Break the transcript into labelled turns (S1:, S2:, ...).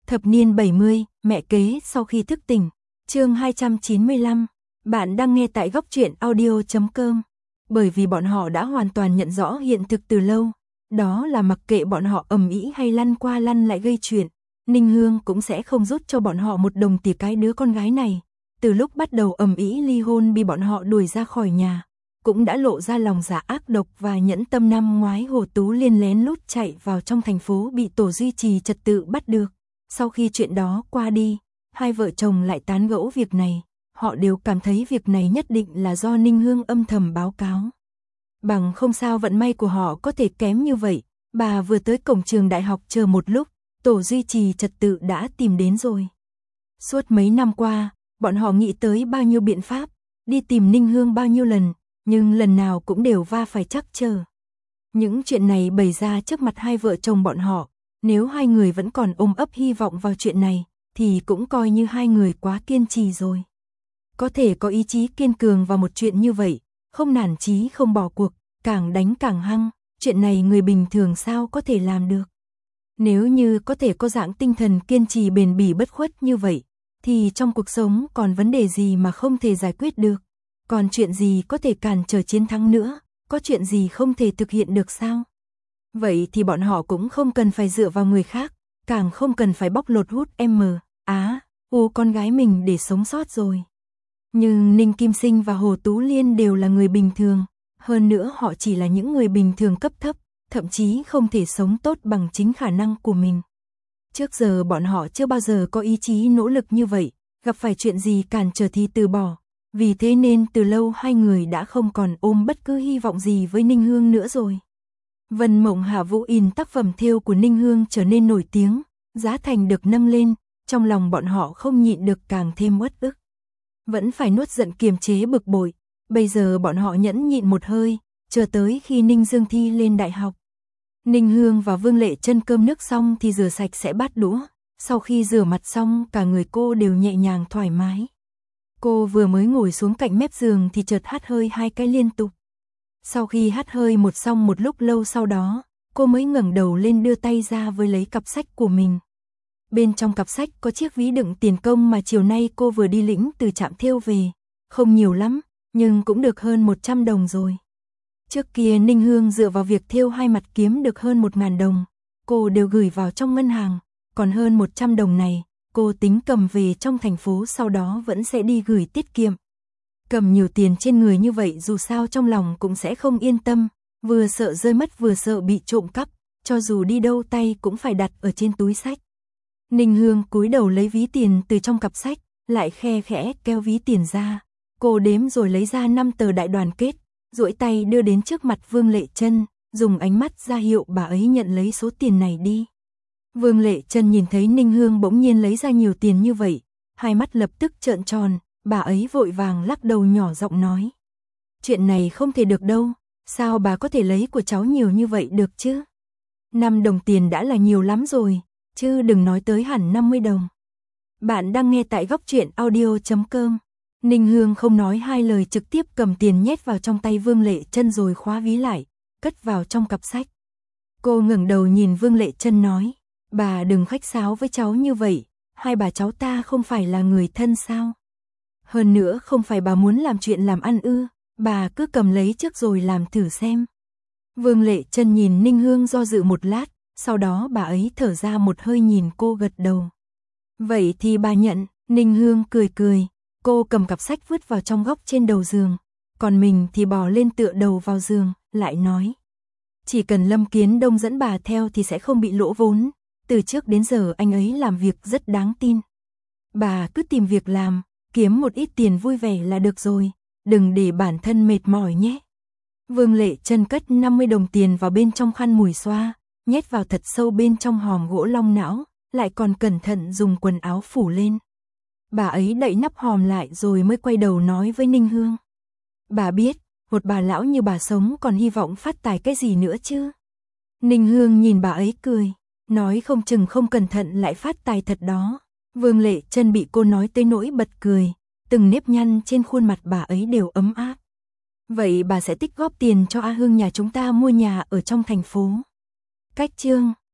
S1: Thập niên 70, mẹ kế sau khi thức tỉnh. Chương 295. Bạn đang nghe tại góc truyện audio.com. Bởi vì bọn họ đã hoàn toàn nhận rõ hiện thực từ lâu, đó là mặc kệ bọn họ ầm ĩ hay lăn qua lăn lại gây chuyện, Ninh Hương cũng sẽ không rút cho bọn họ một đồng tỉa cái đứa con gái này. Từ lúc bắt đầu ầm ĩ ly hôn bị bọn họ đuổi ra khỏi nhà, cũng đã lộ ra lòng dạ ác độc và nhẫn tâm. Năm ngoái Hồ Tú Liên lén lút chạy vào trong thành phố bị tổ duy trì trật tự bắt được. Sau khi chuyện đó qua đi, hai vợ chồng lại tán gẫu việc này, họ đều cảm thấy việc này nhất định là do Ninh Hương âm thầm báo cáo. Bằng không sao vận may của họ có thể kém như vậy. Bà vừa tới cổng trường đại học chờ một lúc, tổ duy trì trật tự đã tìm đến rồi. Suốt mấy năm qua, bọn họ nghĩ tới bao nhiêu biện pháp, đi tìm Ninh Hương bao nhiêu lần, nhưng lần nào cũng đều va phải trắc trở. Những chuyện này bày ra trước mặt hai vợ chồng bọn họ, nếu hai người vẫn còn ôm ấp hy vọng vào chuyện này, thì cũng coi như hai người quá kiên trì rồi. Có thể có ý chí kiên cường vào một chuyện như vậy, không nản chí không bỏ cuộc, càng đánh càng hăng, chuyện này người bình thường sao có thể làm được. Nếu như có thể có dạng tinh thần kiên trì bền bỉ bất khuất như vậy, thì trong cuộc sống còn vấn đề gì mà không thể giải quyết được, còn chuyện gì có thể cản trở chiến thắng nữa, có chuyện gì không thể thực hiện được sao? Vậy thì bọn họ cũng không cần phải dựa vào người khác, càng không cần phải bóc lột hút con gái mình để sống sót rồi. Nhưng Ninh Kim Sinh và Hồ Tú Liên đều là người bình thường, hơn nữa họ chỉ là những người bình thường cấp thấp, thậm chí không thể sống tốt bằng chính khả năng của mình. Trước giờ bọn họ chưa bao giờ có ý chí nỗ lực như vậy, gặp phải chuyện gì cản trở thì từ bỏ, vì thế nên từ lâu hai người đã không còn ôm bất cứ hy vọng gì với Ninh Hương nữa rồi. Vân Mộng Hạ Vũ in tác phẩm thêu của Ninh Hương trở nên nổi tiếng, giá thành được nâng lên, trong lòng bọn họ không nhịn được càng thêm uất ức. Vẫn phải nuốt giận kiềm chế bực bội, bây giờ bọn họ nhẫn nhịn một hơi, chờ tới khi Ninh Dương thi lên đại học. Ninh Hương và Vương Lệ Trân cơm nước xong thì rửa sạch sẽ bát đũa, sau khi rửa mặt xong cả người cô đều nhẹ nhàng thoải mái. Cô vừa mới ngồi xuống cạnh mép giường thì chợt hắt hơi 2 cái liên tục. Sau khi hắt hơi một lúc lâu sau đó, cô mới ngẩng đầu lên đưa tay ra với lấy cặp sách của mình. Bên trong cặp sách có chiếc ví đựng tiền công mà chiều nay cô vừa đi lĩnh từ trạm thêu về, không nhiều lắm, nhưng cũng được hơn 100 đồng rồi. Trước kia Ninh Hương dựa vào việc thêu 2 mặt kiếm được hơn 1.000 đồng, cô đều gửi vào trong ngân hàng, còn hơn 100 đồng này, cô tính cầm về trong thành phố sau đó vẫn sẽ đi gửi tiết kiệm. Cầm nhiều tiền trên người như vậy dù sao trong lòng cũng sẽ không yên tâm, vừa sợ rơi mất vừa sợ bị trộm cắp, cho dù đi đâu tay cũng phải đặt ở trên túi sách. Ninh Hương cúi đầu lấy ví tiền từ trong cặp sách, lại khe khẽ kéo ví tiền ra. Cô đếm rồi lấy ra 5 tờ đại đoàn kết, duỗi tay đưa đến trước mặt Vương Lệ Trân, dùng ánh mắt ra hiệu bà ấy nhận lấy số tiền này đi. Vương Lệ Trân nhìn thấy Ninh Hương bỗng nhiên lấy ra nhiều tiền như vậy, hai mắt lập tức trợn tròn, bà ấy vội vàng lắc đầu nhỏ giọng nói. Chuyện này không thể được đâu, sao bà có thể lấy của cháu nhiều như vậy được chứ? 5 đồng tiền đã là nhiều lắm rồi, chứ đừng nói tới hẳn 50 đồng. Bạn đang nghe tại góc truyện audio.com. Ninh Hương không nói hai lời trực tiếp cầm tiền nhét vào trong tay Vương Lệ Trân rồi khóa ví lại, cất vào trong cặp sách. Cô ngẩng đầu nhìn Vương Lệ Trân nói, bà đừng khách sáo với cháu như vậy, hai bà cháu ta không phải là người thân sao? Hơn nữa không phải bà muốn làm chuyện làm ăn ư, bà cứ cầm lấy trước rồi làm thử xem. Vương Lệ Trân nhìn Ninh Hương do dự một lát, sau đó bà ấy thở ra một hơi nhìn cô gật đầu. Vậy thì bà nhận. Ninh Hương cười cười, cô cầm cặp sách vứt vào trong góc trên đầu giường, còn mình thì bò lên tựa đầu vào giường, lại nói. Chỉ cần Lâm Kiến Đông dẫn bà theo thì sẽ không bị lỗ vốn, từ trước đến giờ anh ấy làm việc rất đáng tin. Bà cứ tìm việc làm, kiếm một ít tiền vui vẻ là được rồi, đừng để bản thân mệt mỏi nhé. Vương Lệ Trân cất 50 đồng tiền vào bên trong khăn mùi xoa, nhét vào thật sâu bên trong hòm gỗ long não, lại còn cẩn thận dùng quần áo phủ lên. Bà ấy đậy nắp hòm lại rồi mới quay đầu nói với Ninh Hương. Bà biết, một bà lão như bà sống còn hy vọng phát tài cái gì nữa chứ? Ninh Hương nhìn bà ấy cười, nói không chừng không cẩn thận lại phát tài thật đó. Vương Lệ Trân bị cô nói tới nỗi bật cười, từng nếp nhăn trên khuôn mặt bà ấy đều ấm áp. Vậy bà sẽ tích góp tiền cho A Hương nhà chúng ta mua nhà ở trong thành phố. Cách chương